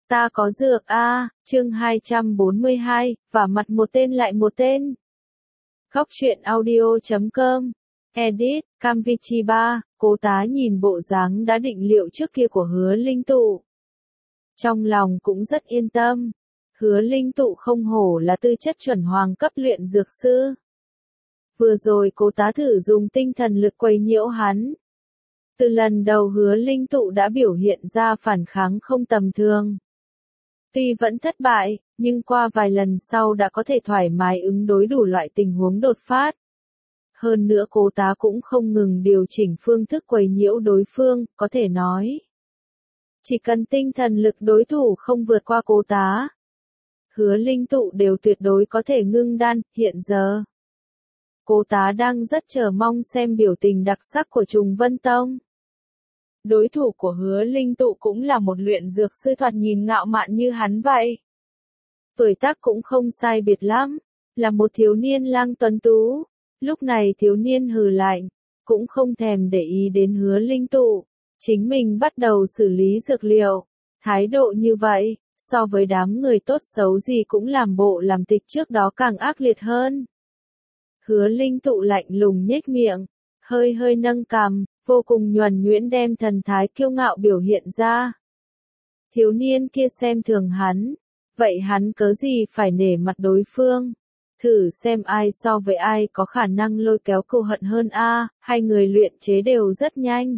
Ta có dược a, chương 242, và mặt một tên lại một tên. Góc truyện audio.com. Edit, Camvichi3, Cố Tá nhìn bộ dáng đã định liệu trước kia của Hứa Linh Tụ. Trong lòng cũng rất yên tâm. Hứa Linh Tụ không hổ là tư chất chuẩn hoàng cấp luyện dược sư. Vừa rồi Cố Tá thử dùng tinh thần lực quấy nhiễu hắn. Từ lần đầu Hứa Linh Tụ đã biểu hiện ra phản kháng không tầm thường. Tuy vẫn thất bại, nhưng qua vài lần sau đã có thể thoải mái ứng đối đủ loại tình huống đột phát. Hơn nữa Cố Tá cũng không ngừng điều chỉnh phương thức quấy nhiễu đối phương, có thể nói. Chỉ cần tinh thần lực đối thủ không vượt qua Cố Tá, Hứa Linh Tụ đều tuyệt đối có thể ngưng đan, hiện giờ. Cố Tá đang rất chờ mong xem biểu tình đặc sắc của Trùng Vân Tông. Đối thủ của Hứa Linh Tụ cũng là một luyện dược sư thoạt nhìn ngạo mạn như hắn vậy. Tuổi tác cũng không sai biệt lắm, là một thiếu niên lang tuấn tú. Lúc này thiếu niên hừ lạnh, cũng không thèm để ý đến Hứa Linh Tụ. Chính mình bắt đầu xử lý dược liệu. Thái độ như vậy, so với đám người tốt xấu gì cũng làm bộ làm tịch trước đó càng ác liệt hơn. Hứa Linh Tụ lạnh lùng nhếch miệng, hơi hơi nâng cằm, vô cùng nhuần nhuyễn đem thần thái kiêu ngạo biểu hiện ra. Thiếu niên kia xem thường hắn, vậy hắn cớ gì phải nể mặt đối phương. Thử xem ai so với ai có khả năng lôi kéo cừu hận hơn a, hai người luyện chế đều rất nhanh.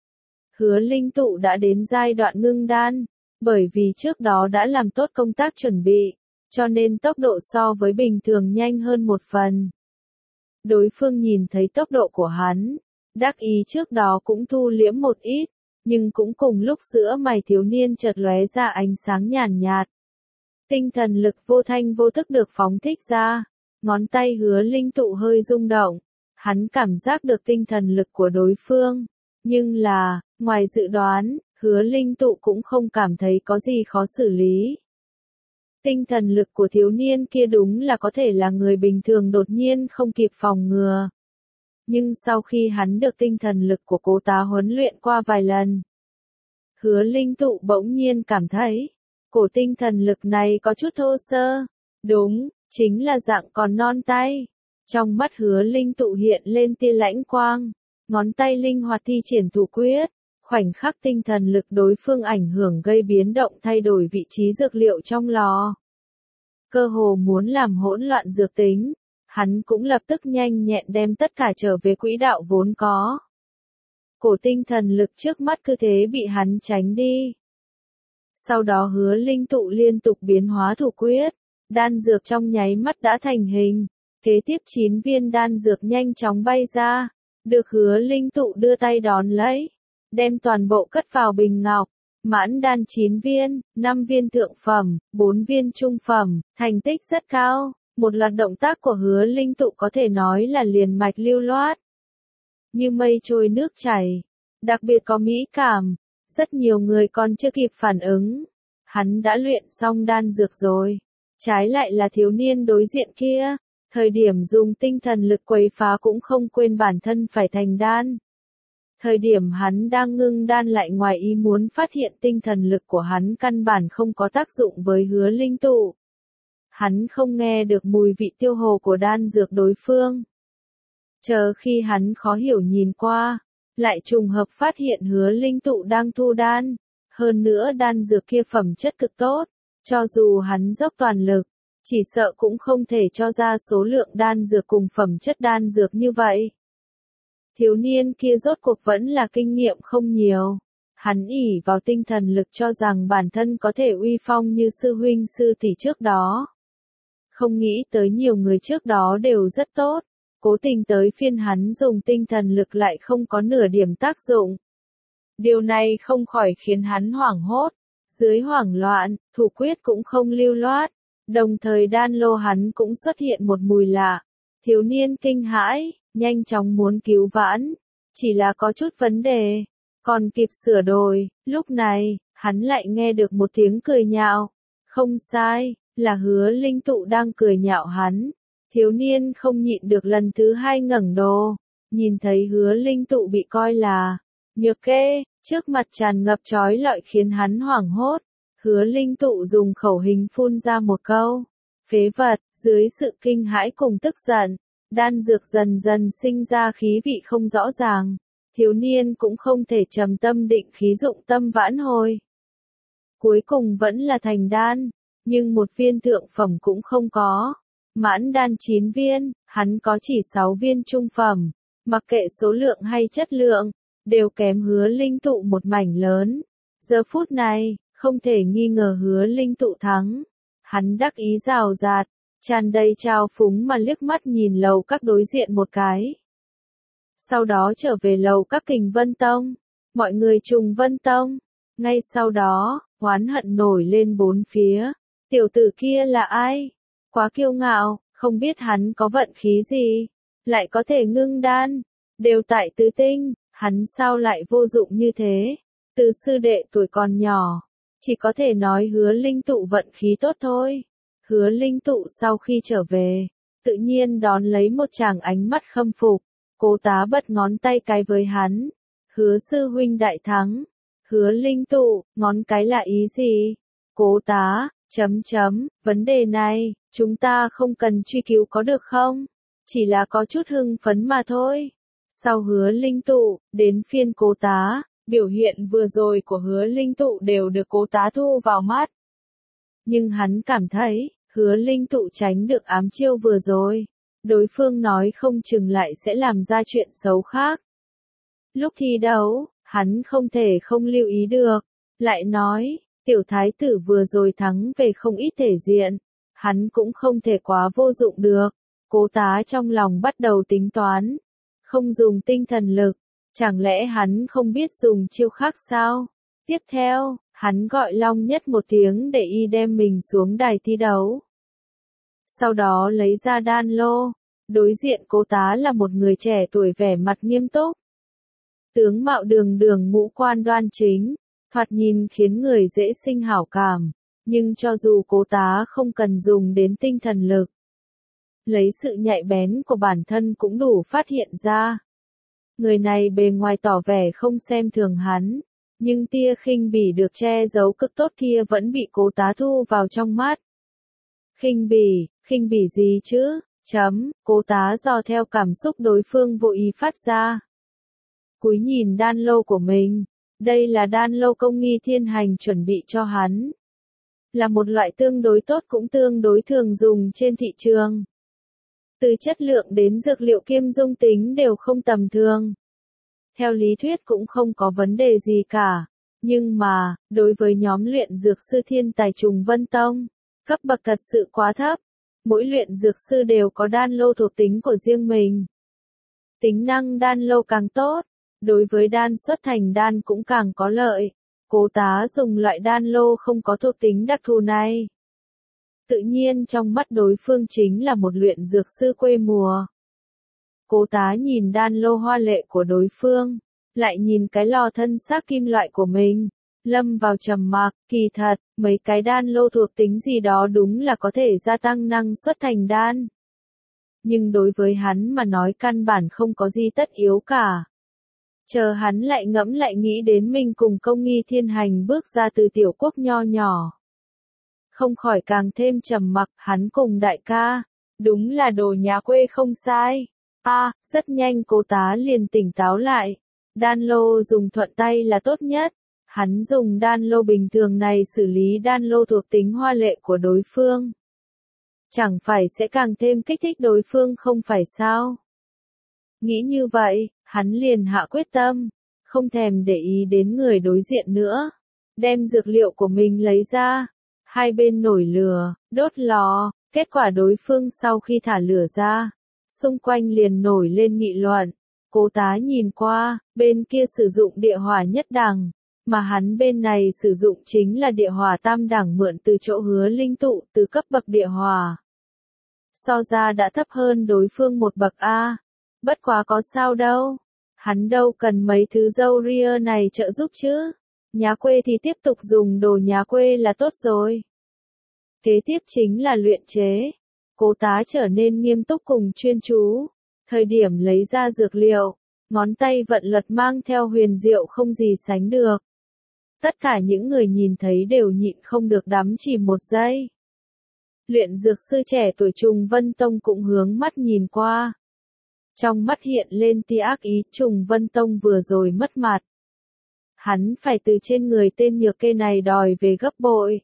Hứa Linh Tụ đã đến giai đoạn ngưng đan, bởi vì trước đó đã làm tốt công tác chuẩn bị, cho nên tốc độ so với bình thường nhanh hơn một phần. Đối phương nhìn thấy tốc độ của hắn, đắc ý trước đó cũng thu liễm một ít, nhưng cũng cùng lúc giữa mày thiếu niên chợt lóe ra ánh sáng nhàn nhạt. Tinh thần lực vô thanh vô thức được phóng thích ra, ngón tay Hứa Linh Tụ hơi rung động, hắn cảm giác được tinh thần lực của đối phương, nhưng là, ngoài dự đoán, Hứa Linh Tụ cũng không cảm thấy có gì khó xử lý. Tinh thần lực của thiếu niên kia đúng là có thể là người bình thường đột nhiên không kịp phòng ngừa. Nhưng sau khi hắn được tinh thần lực của Cố Tá huấn luyện qua vài lần, Hứa Linh Tụ bỗng nhiên cảm thấy, cổ tinh thần lực này có chút thô sơ. Đúng, chính là dạng còn non tay. Trong mắt Hứa Linh Tụ hiện lên tia lãnh quang, ngón tay linh hoạt thi triển thủ quyết, khoảnh khắc tinh thần lực đối phương ảnh hưởng gây biến động thay đổi vị trí dược liệu trong lò. Cơ hồ muốn làm hỗn loạn dược tính, hắn cũng lập tức nhanh nhẹn đem tất cả trở về quỹ đạo vốn có. Cổ tinh thần lực trước mắt cứ thế bị hắn tránh đi. Sau đó Hứa Linh Tụ liên tục biến hóa thủ quyết, đan dược trong nháy mắt đã thành hình. Kế tiếp 9 viên đan dược nhanh chóng bay ra, được Hứa Linh Tụ đưa tay đón lấy, đem toàn bộ cất vào bình ngọc. Mãn đan 9 viên, 5 viên thượng phẩm, 4 viên trung phẩm, thành tích rất cao. Một loạt động tác của Hứa Linh Tụ có thể nói là liền mạch lưu loát, như mây trôi nước chảy, đặc biệt có mỹ cảm. Rất nhiều người còn chưa kịp phản ứng, hắn đã luyện xong đan dược rồi. Trái lại là thiếu niên đối diện kia, thời điểm dùng tinh thần lực quấy phá cũng không quên bản thân phải thành đan. Thời điểm hắn đang ngưng đan lại ngoài ý muốn phát hiện tinh thần lực của hắn căn bản không có tác dụng với Hứa Linh Tụ. Hắn không nghe được mùi vị tiêu hồ của đan dược đối phương. Chờ khi hắn khó hiểu nhìn qua, lại trùng hợp phát hiện Hứa Linh Tụ đang thu đan. Hơn nữa đan dược kia phẩm chất cực tốt, cho dù hắn dốc toàn lực, chỉ sợ cũng không thể cho ra số lượng đan dược cùng phẩm chất đan dược như vậy. Thiếu niên kia rốt cuộc vẫn là kinh nghiệm không nhiều. Hắn ỷ vào tinh thần lực cho rằng bản thân có thể uy phong như sư huynh sư tỷ trước đó. Không nghĩ tới nhiều người trước đó đều rất tốt, cố tình tới phiên hắn dùng tinh thần lực lại không có nửa điểm tác dụng. Điều này không khỏi khiến hắn hoảng hốt. Dưới hoảng loạn, thủ quyết cũng không lưu loát, đồng thời đan lô hắn cũng xuất hiện một mùi lạ. Thiếu niên kinh hãi, nhanh chóng muốn cứu vãn, chỉ là có chút vấn đề, còn kịp sửa đổi. Lúc này, hắn lại nghe được một tiếng cười nhạo. Không sai, là Hứa Linh Tụ đang cười nhạo hắn. Thiếu niên không nhịn được lần thứ hai ngẩng đầu, nhìn thấy Hứa Linh Tụ bị coi là nhược kê, trước mặt tràn ngập trói lọi khiến hắn hoảng hốt. Hứa Linh Tụ dùng khẩu hình phun ra một câu. Phế vật, dưới sự kinh hãi cùng tức giận, đan dược dần dần sinh ra khí vị không rõ ràng. Thiếu niên cũng không thể trầm tâm định khí dụng tâm vãn hồi. Cuối cùng vẫn là thành đan, nhưng một viên thượng phẩm cũng không có. Mãn đan 9 viên, hắn có chỉ 6 viên trung phẩm, mặc kệ số lượng hay chất lượng, đều kém Hứa Linh Tụ một mảnh lớn. Giờ phút này, không thể nghi ngờ Hứa Linh Tụ thắng. Hắn đắc ý rào rạt, tràn đầy trào phúng mà liếc mắt nhìn lầu các đối diện một cái. Sau đó trở về lầu các Kình Vân Tông, mọi người Trùng Vân Tông. Ngay sau đó, oán hận nổi lên bốn phía. Tiểu tử kia là ai? Quá kiêu ngạo, không biết hắn có vận khí gì, lại có thể ngưng đan. Đều tại tứ tinh, hắn sao lại vô dụng như thế? Từ sư đệ tuổi còn nhỏ, chỉ có thể nói Hứa Linh Tụ vận khí tốt thôi. Hứa Linh Tụ sau khi trở về, tự nhiên đón lấy một tràng ánh mắt khâm phục. Cố Tá bật ngón tay cái với hắn. Hứa sư huynh đại thắng. Hứa Linh Tụ, ngón cái là ý gì? Cố Tá, vấn đề này, chúng ta không cần truy cứu có được không? Chỉ là có chút hưng phấn mà thôi. Sau Hứa Linh Tụ, đến phiên Cố Tá, biểu hiện vừa rồi của Hứa Linh Tụ đều được Cố Tá thu vào mắt. Nhưng hắn cảm thấy, Hứa Linh Tụ tránh được ám chiêu vừa rồi. Đối phương nói không chừng lại sẽ làm ra chuyện xấu khác. Lúc thi đấu, hắn không thể không lưu ý được. Lại nói, tiểu thái tử vừa rồi thắng về không ít thể diện. Hắn cũng không thể quá vô dụng được. Cố Tá trong lòng bắt đầu tính toán. Không dùng tinh thần lực. Chẳng lẽ hắn không biết dùng chiêu khác sao? Tiếp theo, hắn gọi Long Nhất một tiếng để y đem mình xuống đài thi đấu. Sau đó lấy ra đan lô. Đối diện Cố Tá là một người trẻ tuổi vẻ mặt nghiêm túc. Tướng mạo đường đường ngũ quan đoan chính, thoạt nhìn khiến người dễ sinh hảo cảm. Nhưng cho dù Cố Tá không cần dùng đến tinh thần lực, lấy sự nhạy bén của bản thân cũng đủ phát hiện ra. Người này bề ngoài tỏ vẻ không xem thường hắn, nhưng tia khinh bỉ được che giấu cực tốt kia vẫn bị Cố Tá thu vào trong mắt. Khinh bỉ gì chứ? Cố Tá dò theo cảm xúc đối phương vô ý phát ra. Cúi nhìn đan lô của mình, đây là đan lô công nghi thiên hành chuẩn bị cho hắn. Là một loại tương đối tốt cũng tương đối thường dùng trên thị trường. Từ chất lượng đến dược liệu kiêm dung tính đều không tầm thường. Theo lý thuyết cũng không có vấn đề gì cả. Nhưng mà, đối với nhóm luyện dược sư thiên tài Trùng Vân Tông, cấp bậc thật sự quá thấp. Mỗi luyện dược sư đều có đan lô thuộc tính của riêng mình. Tính năng đan lô càng tốt, đối với đan xuất thành đan cũng càng có lợi. Cố Tá dùng loại đan lô không có thuộc tính đặc thù này. Tự nhiên trong mắt đối phương chính là một luyện dược sư quê mùa. Cố Tá nhìn đan lô hoa lệ của đối phương, lại nhìn cái lò thân xác kim loại của mình. Lâm vào trầm mặc, kỳ thật, mấy cái đan lô thuộc tính gì đó đúng là có thể gia tăng năng suất thành đan. Nhưng đối với hắn mà nói căn bản không có gì tất yếu cả. Chờ hắn lại ngẫm lại nghĩ đến mình cùng công nghi thiên hành bước ra từ tiểu quốc nho nhỏ. Không khỏi càng thêm trầm mặc, hắn cùng đại ca. Đúng là đồ nhà quê không sai. Rất nhanh Cố Tá liền tỉnh táo lại. Đan lô dùng thuận tay là tốt nhất. Hắn dùng đan lô bình thường này xử lý đan lô thuộc tính hoa lệ của đối phương. Chẳng phải sẽ càng thêm kích thích đối phương không phải sao? Nghĩ như vậy, hắn liền hạ quyết tâm, không thèm để ý đến người đối diện nữa. Đem dược liệu của mình lấy ra. Hai bên nổi lửa, đốt lò, kết quả đối phương sau khi thả lửa ra, xung quanh liền nổi lên nghị luận. Cố Tá nhìn qua, bên kia sử dụng địa hỏa nhất đẳng. Mà hắn bên này sử dụng chính là địa hỏa tam đẳng mượn từ chỗ Hứa Linh Tụ từ cấp bậc địa hỏa. So ra đã thấp hơn đối phương một bậc A. Bất quá có sao đâu. Hắn đâu cần mấy thứ dâu ria này trợ giúp chứ. Nhà quê thì tiếp tục dùng đồ nhà quê là tốt rồi. Kế tiếp chính là luyện chế. Cố Tá trở nên nghiêm túc cùng chuyên chú. Thời điểm lấy ra dược liệu, ngón tay vận luật mang theo huyền diệu không gì sánh được. Tất cả những người nhìn thấy đều nhịn không được đắm chìm một giây. Luyện dược sư trẻ tuổi Trùng Vân Tông cũng hướng mắt nhìn qua. Trong mắt hiện lên tia ác ý, Trùng Vân Tông vừa rồi mất mặt. Hắn phải từ trên người tên nhược kê này đòi về gấp bội.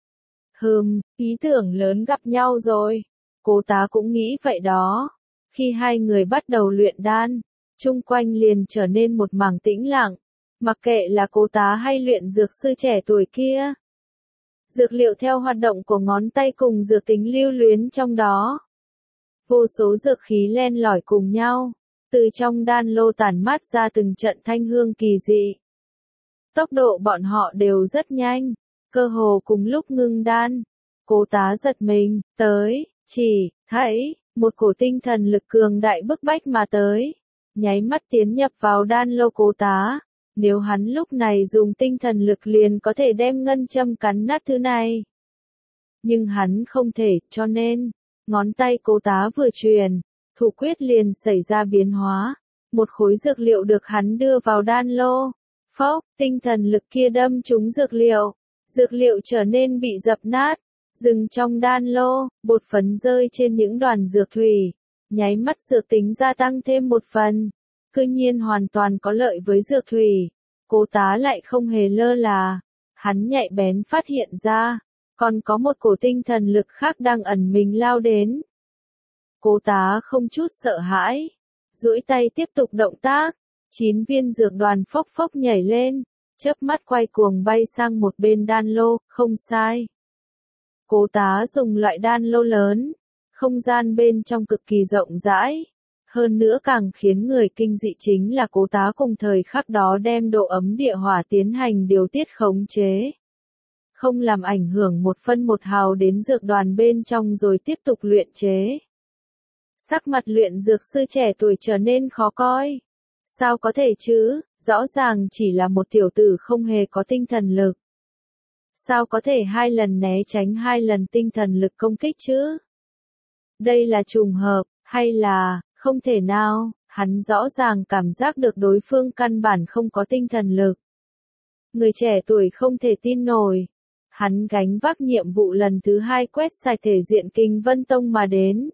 Ý tưởng lớn gặp nhau rồi. Cố Tá cũng nghĩ vậy đó. Khi hai người bắt đầu luyện đan, chung quanh liền trở nên một mảng tĩnh lặng. Mặc kệ là Cố Tá hay luyện dược sư trẻ tuổi kia. Dược liệu theo hoạt động của ngón tay cùng dược tính lưu luyến trong đó. Vô số dược khí len lỏi cùng nhau, từ trong đan lô tản mát ra từng trận thanh hương kỳ dị. Tốc độ bọn họ đều rất nhanh, cơ hồ cùng lúc ngưng đan. Cố Tá giật mình, chỉ thấy một cổ tinh thần lực cường đại bức bách mà tới, nháy mắt tiến nhập vào đan lô Cố Tá. Nếu hắn lúc này dùng tinh thần lực liền có thể đem ngân châm cắn nát thứ này. Nhưng hắn không thể, cho nên, ngón tay Cố Tá vừa truyền, thủ quyết liền xảy ra biến hóa. Một khối dược liệu được hắn đưa vào đan lô. Phốc, tinh thần lực kia đâm trúng dược liệu trở nên bị dập nát, dừng trong đan lô, bột phấn rơi trên những đoàn dược thủy, nháy mắt dược tính gia tăng thêm một phần, cư nhiên hoàn toàn có lợi với dược thủy. Cố Tá lại không hề lơ là, hắn nhạy bén phát hiện ra, còn có một cổ tinh thần lực khác đang ẩn mình lao đến. Cố Tá không chút sợ hãi, duỗi tay tiếp tục động tác. 9 viên dược đoàn phốc phốc nhảy lên, chớp mắt quay cuồng bay sang một bên đan lô, không sai. Cố Tá dùng loại đan lô lớn, không gian bên trong cực kỳ rộng rãi. Hơn nữa càng khiến người kinh dị chính là Cố Tá cùng thời khắc đó đem độ ấm địa hỏa tiến hành điều tiết khống chế. Không làm ảnh hưởng một phân một hào đến dược đoàn bên trong rồi tiếp tục luyện chế. Sắc mặt luyện dược sư trẻ tuổi trở nên khó coi. Sao có thể chứ, rõ ràng chỉ là một tiểu tử không hề có tinh thần lực. Sao có thể 2 lần né tránh 2 lần tinh thần lực công kích chứ? Đây là trùng hợp, hay là, không thể nào, hắn rõ ràng cảm giác được đối phương căn bản không có tinh thần lực. Người trẻ tuổi không thể tin nổi. Hắn gánh vác nhiệm vụ lần thứ 2 quét sạch thể diện Kình Vân Tông mà đến.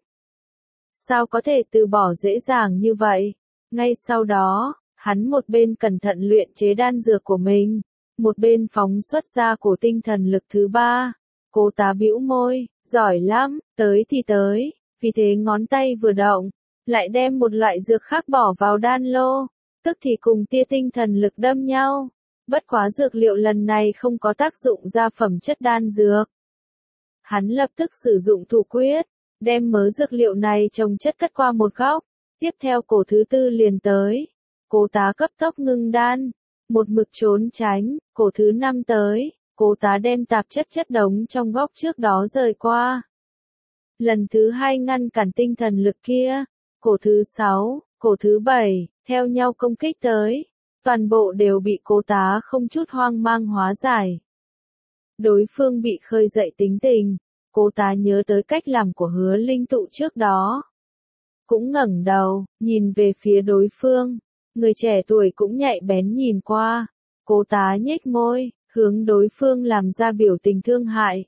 Sao có thể từ bỏ dễ dàng như vậy? Ngay sau đó, hắn một bên cẩn thận luyện chế đan dược của mình, một bên phóng xuất ra cổ tinh thần lực thứ 3. Cố Tá bĩu môi, giỏi lắm, tới thì tới, vì thế ngón tay vừa động, lại đem một loại dược khác bỏ vào đan lô, tức thì cùng tia tinh thần lực đâm nhau. Bất quá dược liệu lần này không có tác dụng ra phẩm chất đan dược. Hắn lập tức sử dụng thủ quyết, đem mớ dược liệu này trồng chất cất qua một góc. Tiếp theo cổ thứ 4 liền tới. Cố Tá cấp tốc ngưng đan, một mực trốn tránh. Cổ thứ 5 tới, Cố Tá đem tạp chất đống trong góc trước đó rời qua. Lần thứ 2 ngăn cản tinh thần lực kia. Cổ thứ 6, cổ thứ 7, theo nhau công kích tới. Toàn bộ đều bị Cố Tá không chút hoang mang hóa giải. Đối phương bị khơi dậy tính tình. Cố Tá nhớ tới cách làm của Hứa Linh Tụ trước đó. Cũng ngẩng đầu, nhìn về phía đối phương. Người trẻ tuổi cũng nhạy bén nhìn qua. Cố Tá nhếch môi, hướng đối phương làm ra biểu tình thương hại.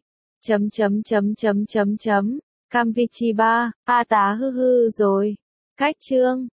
Cam Vichi 3, A Tá hư hư rồi. Cách chương